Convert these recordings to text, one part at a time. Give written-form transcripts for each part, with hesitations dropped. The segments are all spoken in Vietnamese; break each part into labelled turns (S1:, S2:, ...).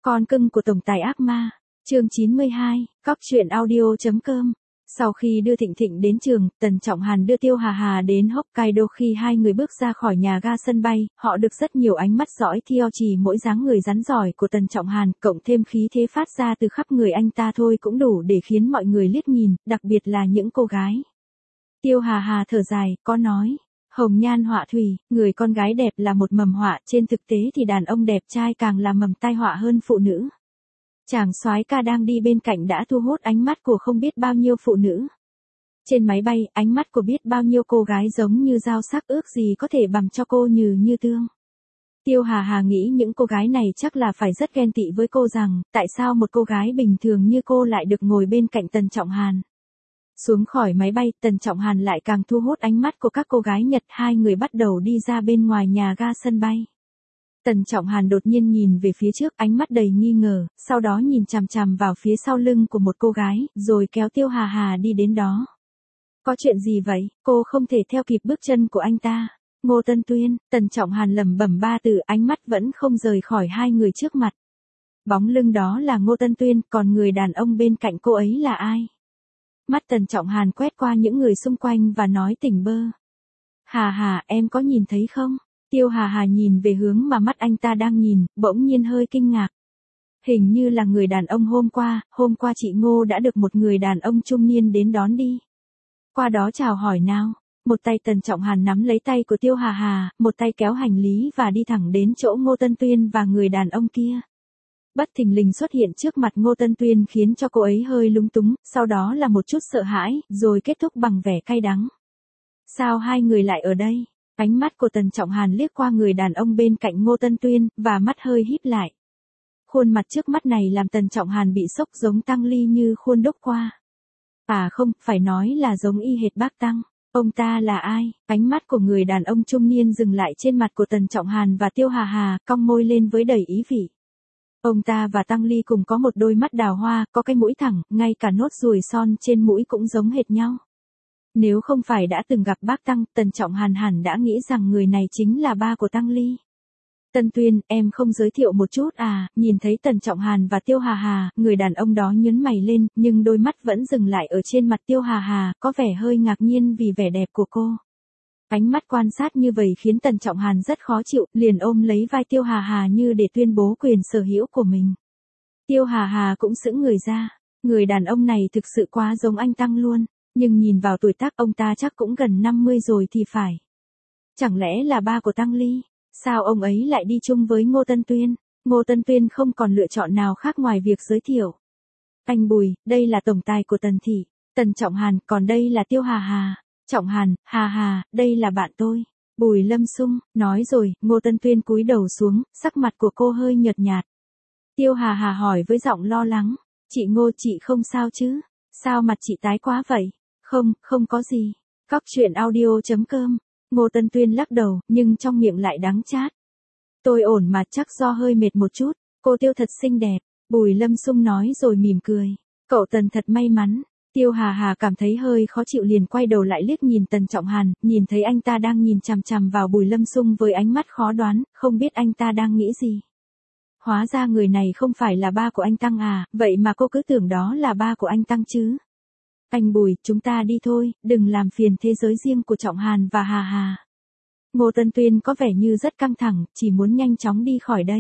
S1: Con cưng của tổng tài ác ma, chương 92, cóc truyện audio.com. Sau khi đưa Thịnh Thịnh đến trường, Tần Trọng Hàn đưa Tiêu Hà Hà đến Hokkaido. Khi hai người bước ra khỏi nhà ga sân bay, họ được rất nhiều ánh mắt dõi theo chỉ mỗi dáng người rắn giỏi của Tần Trọng Hàn, cộng thêm khí thế phát ra từ khắp người anh ta thôi cũng đủ để khiến mọi người liếc nhìn, đặc biệt là những cô gái. Tiêu Hà Hà thở dài, có nói. Hồng nhan họa thủy, người con gái đẹp là một mầm họa, trên thực tế thì đàn ông đẹp trai càng là mầm tai họa hơn phụ nữ. Chàng soái ca đang đi bên cạnh đã thu hút ánh mắt của không biết bao nhiêu phụ nữ. Trên máy bay, ánh mắt của biết bao nhiêu cô gái giống như dao sắc, ước gì có thể bằm cho cô như tương. Tiêu Hà Hà nghĩ những cô gái này chắc là phải rất ghen tị với cô rằng, tại sao một cô gái bình thường như cô lại được ngồi bên cạnh Tần Trọng Hàn. Xuống khỏi máy bay, Tần Trọng Hàn lại càng thu hút ánh mắt của các cô gái Nhật. Hai người bắt đầu đi ra bên ngoài nhà ga sân bay. Tần Trọng Hàn đột nhiên nhìn về phía trước, ánh mắt đầy nghi ngờ, sau đó nhìn chằm chằm vào phía sau lưng của một cô gái, rồi kéo Tiêu Hà Hà đi đến đó. Có chuyện gì vậy? Cô không thể theo kịp bước chân của anh ta. Ngô Tân Tuyên, Tần Trọng Hàn lẩm bẩm ba từ, ánh mắt vẫn không rời khỏi hai người trước mặt. Bóng lưng đó là Ngô Tân Tuyên, còn người đàn ông bên cạnh cô ấy là ai? Mắt Tần Trọng Hàn quét qua những người xung quanh và nói tỉnh bơ. Hà Hà, em có nhìn thấy không? Tiêu Hà Hà nhìn về hướng mà mắt anh ta đang nhìn, bỗng nhiên hơi kinh ngạc. Hình như là người đàn ông hôm qua chị Ngô đã được một người đàn ông trung niên đến đón đi. Qua đó chào hỏi nào. Một tay Tần Trọng Hàn nắm lấy tay của Tiêu Hà Hà, một tay kéo hành lý và đi thẳng đến chỗ Ngô Tân Tuyên và người đàn ông kia. Bất thình lình xuất hiện trước mặt Ngô Tân Tuyên khiến cho cô ấy hơi lúng túng, sau đó là một chút sợ hãi, rồi kết thúc bằng vẻ cay đắng. Sao hai người lại ở đây? Ánh mắt của Tần Trọng Hàn liếc qua người đàn ông bên cạnh Ngô Tân Tuyên, và mắt hơi híp lại. Khuôn mặt trước mắt này làm Tần Trọng Hàn bị sốc, giống Tăng Ly như khuôn đúc qua. À không, phải nói là giống y hệt bác Tăng. Ông ta là ai? Ánh mắt của người đàn ông trung niên dừng lại trên mặt của Tần Trọng Hàn và Tiêu Hà Hà, cong môi lên với đầy ý vị. Ông ta và Tăng Ly cùng có một đôi mắt đào hoa, có cái mũi thẳng, ngay cả nốt ruồi son trên mũi cũng giống hệt nhau. Nếu không phải đã từng gặp bác Tăng, Tần Trọng Hàn hẳn đã nghĩ rằng người này chính là ba của Tăng Ly. Tân Tuyên, em không giới thiệu một chút à? Nhìn thấy Tần Trọng Hàn và Tiêu Hà Hà, người đàn ông đó nhướng mày lên, nhưng đôi mắt vẫn dừng lại ở trên mặt Tiêu Hà Hà, có vẻ hơi ngạc nhiên vì vẻ đẹp của cô. Ánh mắt quan sát như vậy khiến Tần Trọng Hàn rất khó chịu, liền ôm lấy vai Tiêu Hà Hà như để tuyên bố quyền sở hữu của mình. Tiêu Hà Hà cũng sững người ra, người đàn ông này thực sự quá giống anh Tăng luôn, nhưng nhìn vào tuổi tác ông ta chắc cũng gần 50 rồi thì phải. Chẳng lẽ là ba của Tăng Ly? Sao ông ấy lại đi chung với Ngô Tân Tuyên? Ngô Tân Tuyên không còn lựa chọn nào khác ngoài việc giới thiệu. Anh Bùi, đây là tổng tài của Tần thị. Tần Trọng Hàn, còn đây là Tiêu Hà Hà. Trọng Hàn, Hà Hà, đây là bạn tôi. Bùi Lâm Sung, nói rồi, Ngô Tân Tuyên cúi đầu xuống, sắc mặt của cô hơi nhợt nhạt. Tiêu Hà Hà hỏi với giọng lo lắng. Chị Ngô, chị không sao chứ? Sao mặt chị tái quá vậy? Không có gì. Cóc truyện audio.com. Ngô Tân Tuyên lắc đầu, nhưng trong miệng lại đắng chát. Tôi ổn mà, chắc do hơi mệt một chút. Cô Tiêu thật xinh đẹp. Bùi Lâm Sung nói rồi mỉm cười. Cậu Tần thật may mắn. Tiêu Hà Hà cảm thấy hơi khó chịu liền quay đầu lại liếc nhìn Tần Trọng Hàn, nhìn thấy anh ta đang nhìn chằm chằm vào Bùi Lâm Sung với ánh mắt khó đoán, không biết anh ta đang nghĩ gì. Hóa ra người này không phải là ba của anh Tăng à, vậy mà cô cứ tưởng đó là ba của anh Tăng chứ. Anh Bùi, chúng ta đi thôi, đừng làm phiền thế giới riêng của Trọng Hàn và Hà Hà. Ngô Tân Tuyên có vẻ như rất căng thẳng, chỉ muốn nhanh chóng đi khỏi đây.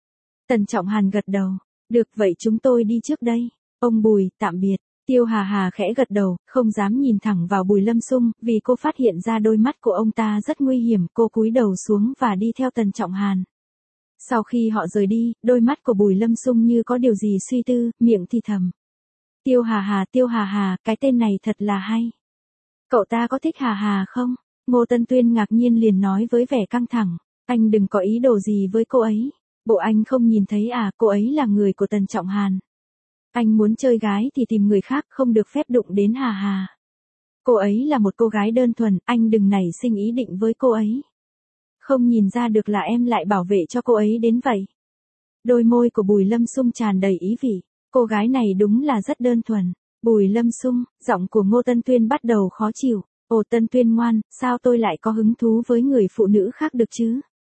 S1: Tần Trọng Hàn gật đầu, được vậy chúng tôi đi trước đây. Ông Bùi, tạm biệt. Tiêu Hà Hà khẽ gật đầu, không dám nhìn thẳng vào Bùi Lâm Sung, vì cô phát hiện ra đôi mắt của ông ta rất nguy hiểm, cô cúi đầu xuống và đi theo Tần Trọng Hàn. Sau khi họ rời đi, đôi mắt của Bùi Lâm Sung như có điều gì suy tư, miệng thì thầm. Tiêu Hà Hà, cái tên này thật là hay. Cậu ta có thích Hà Hà không? Ngô Tân Tuyên ngạc nhiên liền nói với vẻ căng thẳng. Anh đừng có ý đồ gì với cô ấy. Bộ anh không nhìn thấy à, cô ấy là người của Tần Trọng Hàn. Anh muốn chơi gái thì tìm người khác, không được phép đụng đến Hà Hà. Cô ấy là một cô gái đơn thuần, anh đừng nảy sinh ý định với cô ấy. Không nhìn ra được là em lại bảo vệ cho cô ấy đến vậy. Đôi môi của Bùi Lâm Sung tràn đầy ý vị. Cô gái này đúng là rất đơn thuần. Bùi Lâm Sung, giọng của Ngô Tân Tuyên bắt đầu khó chịu. Ồ Tân Tuyên ngoan, sao tôi lại có hứng thú với người phụ nữ khác được chứ?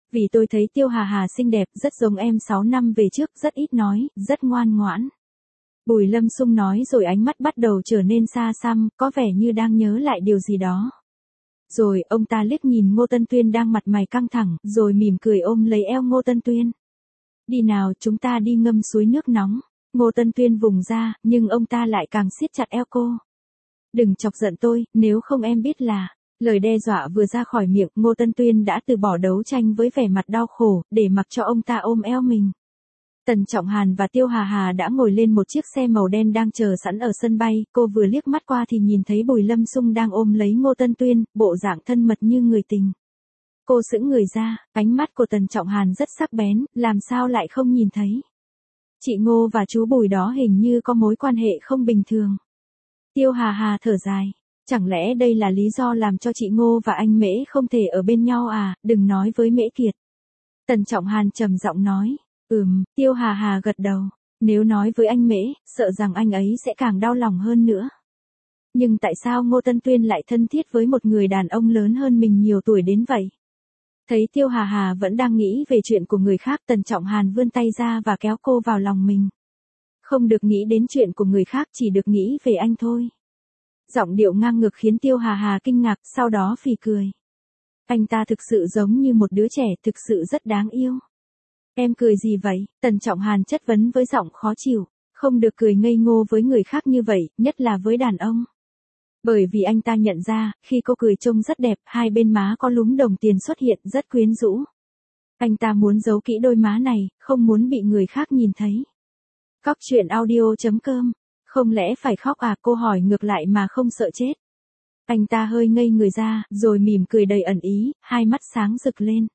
S1: Vì tôi thấy Tiêu Hà Hà xinh đẹp, rất giống em 6 năm về trước, rất ít nói, rất ngoan ngoãn. Bùi Lâm Xung nói rồi ánh mắt bắt đầu trở nên xa xăm, có vẻ như đang nhớ lại điều gì đó. Rồi, ông ta liếc nhìn Ngô Tân Tuyên đang mặt mày căng thẳng, rồi mỉm cười ôm lấy eo Ngô Tân Tuyên. Đi nào, chúng ta đi ngâm suối nước nóng. Ngô Tân Tuyên vùng ra, nhưng ông ta lại càng siết chặt eo cô. Đừng chọc giận tôi, nếu không em biết là... Lời đe dọa vừa ra khỏi miệng, Ngô Tân Tuyên đã từ bỏ đấu tranh với vẻ mặt đau khổ, để mặc cho ông ta ôm eo mình. Tần Trọng Hàn và Tiêu Hà Hà đã ngồi lên một chiếc xe màu đen đang chờ sẵn ở sân bay, cô vừa liếc mắt qua thì nhìn thấy Bùi Lâm Xung đang ôm lấy Ngô Tân Tuyên, bộ dạng thân mật như người tình. Cô sững người ra, ánh mắt của Tần Trọng Hàn rất sắc bén, làm sao lại không nhìn thấy. Chị Ngô và chú Bùi đó hình như có mối quan hệ không bình thường. Tiêu Hà Hà thở dài. Chẳng lẽ đây là lý do làm cho chị Ngô và anh Mễ không thể ở bên nhau à, đừng nói với Mễ Kiệt. Tần Trọng Hàn trầm giọng nói. Tiêu Hà Hà gật đầu. Nếu nói với anh Mễ, sợ rằng anh ấy sẽ càng đau lòng hơn nữa. Nhưng tại sao Ngô Tân Tuyên lại thân thiết với một người đàn ông lớn hơn mình nhiều tuổi đến vậy? Thấy Tiêu Hà Hà vẫn đang nghĩ về chuyện của người khác, Tần Trọng Hàn vươn tay ra và kéo cô vào lòng mình. Không được nghĩ đến chuyện của người khác, chỉ được nghĩ về anh thôi. Giọng điệu ngang ngược khiến Tiêu Hà Hà kinh ngạc, sau đó phì cười. Anh ta thực sự giống như một đứa trẻ, thực sự rất đáng yêu. Em cười gì vậy? Tần Trọng Hàn chất vấn với giọng khó chịu. Không được cười ngây ngô với người khác như vậy, nhất là với đàn ông. Bởi vì anh ta nhận ra, khi cô cười trông rất đẹp, hai bên má có lúm đồng tiền xuất hiện rất quyến rũ. Anh ta muốn giấu kỹ đôi má này, không muốn bị người khác nhìn thấy. Cóc truyện audio.com. Không lẽ phải khóc à? Cô hỏi ngược lại mà không sợ chết. Anh ta hơi ngây người ra, rồi mỉm cười đầy ẩn ý, hai mắt sáng rực lên.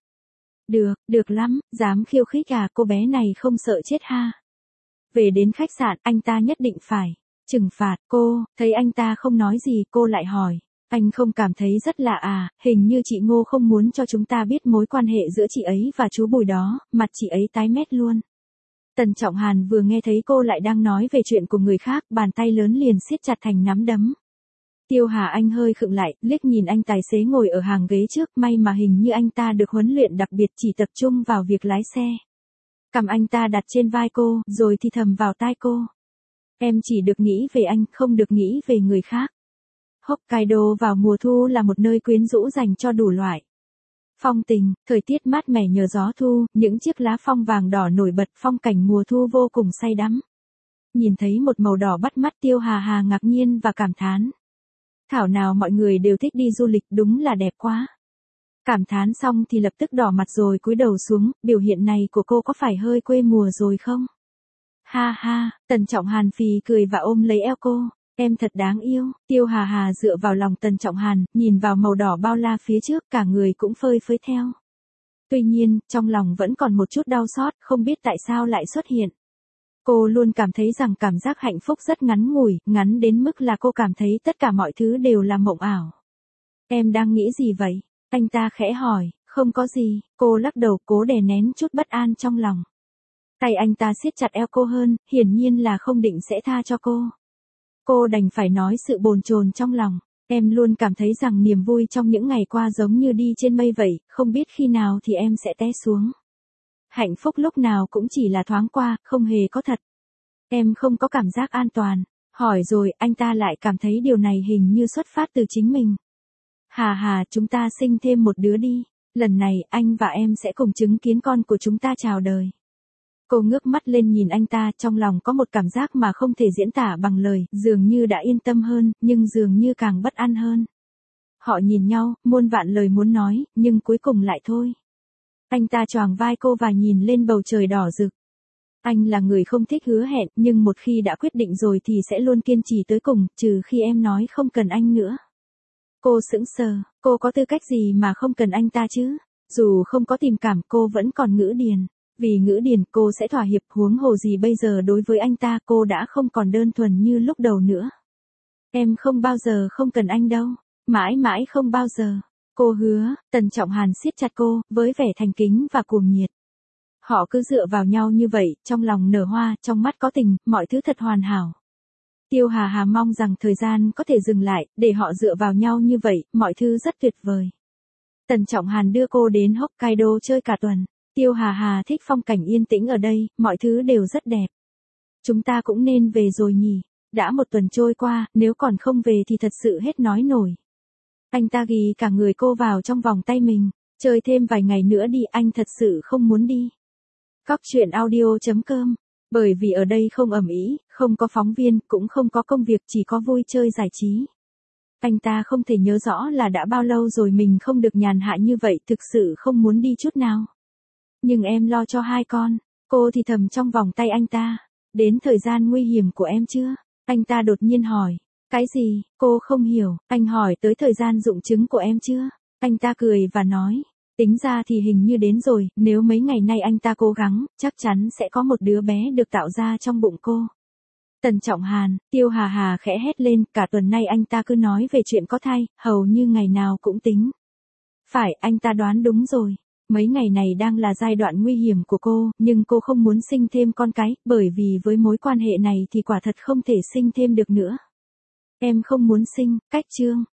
S1: Được lắm, dám khiêu khích à, cô bé này không sợ chết ha. Về đến khách sạn, anh ta nhất định phải trừng phạt cô, thấy anh ta không nói gì, cô lại hỏi. Anh không cảm thấy rất lạ à, hình như chị Ngô không muốn cho chúng ta biết mối quan hệ giữa chị ấy và chú Bùi đó, mặt chị ấy tái mét luôn. Tần Trọng Hàn vừa nghe thấy cô lại đang nói về chuyện của người khác, bàn tay lớn liền siết chặt thành nắm đấm. Tiêu Hà Anh hơi khựng lại, liếc nhìn anh tài xế ngồi ở hàng ghế trước, may mà hình như anh ta được huấn luyện đặc biệt chỉ tập trung vào việc lái xe. Cầm anh ta đặt trên vai cô, rồi thì thầm vào tai cô. Em chỉ được nghĩ về anh, không được nghĩ về người khác. Hokkaido vào mùa thu là một nơi quyến rũ dành cho đủ loại phong tình, thời tiết mát mẻ nhờ gió thu, những chiếc lá phong vàng đỏ nổi bật, phong cảnh mùa thu vô cùng say đắm. Nhìn thấy một màu đỏ bắt mắt, Tiêu Hà Hà ngạc nhiên và cảm thán. Thảo nào mọi người đều thích đi du lịch, đúng là đẹp quá. Cảm thán xong thì lập tức đỏ mặt rồi cúi đầu xuống, biểu hiện này của cô có phải hơi quê mùa rồi không? Ha ha, Tần Trọng Hàn phì cười và ôm lấy eo cô. Em thật đáng yêu. Tiêu Hà Hà dựa vào lòng Tần Trọng Hàn, nhìn vào màu đỏ bao la phía trước, cả người cũng phơi phới theo. Tuy nhiên, trong lòng vẫn còn một chút đau xót, không biết tại sao lại xuất hiện. Cô luôn cảm thấy rằng cảm giác hạnh phúc rất ngắn ngủi, ngắn đến mức là cô cảm thấy tất cả mọi thứ đều là mộng ảo. Em đang nghĩ gì vậy? Anh ta khẽ hỏi. Không có gì, cô lắc đầu cố đè nén chút bất an trong lòng. Tay anh ta siết chặt eo cô hơn, hiển nhiên là không định sẽ tha cho cô. Cô đành phải nói sự bồn chồn trong lòng. Em luôn cảm thấy rằng niềm vui trong những ngày qua giống như đi trên mây vậy, không biết khi nào thì em sẽ té xuống. Hạnh phúc lúc nào cũng chỉ là thoáng qua, không hề có thật. Em không có cảm giác an toàn. Hỏi rồi, anh ta lại cảm thấy điều này hình như xuất phát từ chính mình. Hà Hà, chúng ta sinh thêm một đứa đi. Lần này, anh và em sẽ cùng chứng kiến con của chúng ta chào đời. Cô ngước mắt lên nhìn anh ta, trong lòng có một cảm giác mà không thể diễn tả bằng lời, dường như đã yên tâm hơn, nhưng dường như càng bất an hơn. Họ nhìn nhau, muôn vạn lời muốn nói, nhưng cuối cùng lại thôi. Anh ta choàng vai cô và nhìn lên bầu trời đỏ rực. Anh là người không thích hứa hẹn, nhưng một khi đã quyết định rồi thì sẽ luôn kiên trì tới cùng, trừ khi em nói không cần anh nữa. Cô sững sờ, cô có tư cách gì mà không cần anh ta chứ? Dù không có tình cảm, cô vẫn còn ngữ điền. Vì ngữ điền, cô sẽ thỏa hiệp, huống hồ gì bây giờ đối với anh ta cô đã không còn đơn thuần như lúc đầu nữa. Em không bao giờ không cần anh đâu. Mãi mãi không bao giờ. Cô hứa. Tần Trọng Hàn siết chặt cô, với vẻ thành kính và cuồng nhiệt. Họ cứ dựa vào nhau như vậy, trong lòng nở hoa, trong mắt có tình, mọi thứ thật hoàn hảo. Tiêu Hà Hà mong rằng thời gian có thể dừng lại, để họ dựa vào nhau như vậy, mọi thứ rất tuyệt vời. Tần Trọng Hàn đưa cô đến Hokkaido chơi cả tuần. Tiêu Hà Hà thích phong cảnh yên tĩnh ở đây, mọi thứ đều rất đẹp. Chúng ta cũng nên về rồi nhỉ. Đã một tuần trôi qua, nếu còn không về thì thật sự hết nói nổi. Anh ta ghi cả người cô vào trong vòng tay mình. Chơi thêm vài ngày nữa đi, anh thật sự không muốn đi. Cóc truyện audio.com. Bởi vì ở đây không ầm ĩ, không có phóng viên, cũng không có công việc, chỉ có vui chơi giải trí. Anh ta không thể nhớ rõ là đã bao lâu rồi mình không được nhàn hạ như vậy, thực sự không muốn đi chút nào. Nhưng em lo cho hai con. Cô thì thầm trong vòng tay anh ta. Đến thời gian nguy hiểm của em chưa? Anh ta đột nhiên hỏi. Cái gì? Cô không hiểu. Anh hỏi tới thời gian rụng trứng của em chưa? Anh ta cười và nói. Tính ra thì hình như đến rồi, nếu mấy ngày nay anh ta cố gắng, chắc chắn sẽ có một đứa bé được tạo ra trong bụng cô. Tần Trọng Hàn, Tiêu Hà Hà khẽ hét lên, cả tuần nay anh ta cứ nói về chuyện có thai, hầu như ngày nào cũng tính. Phải, anh ta đoán đúng rồi. Mấy ngày này đang là giai đoạn nguy hiểm của cô, nhưng cô không muốn sinh thêm con cái, bởi vì với mối quan hệ này thì quả thật không thể sinh thêm được nữa. Em không muốn sinh, cách chương.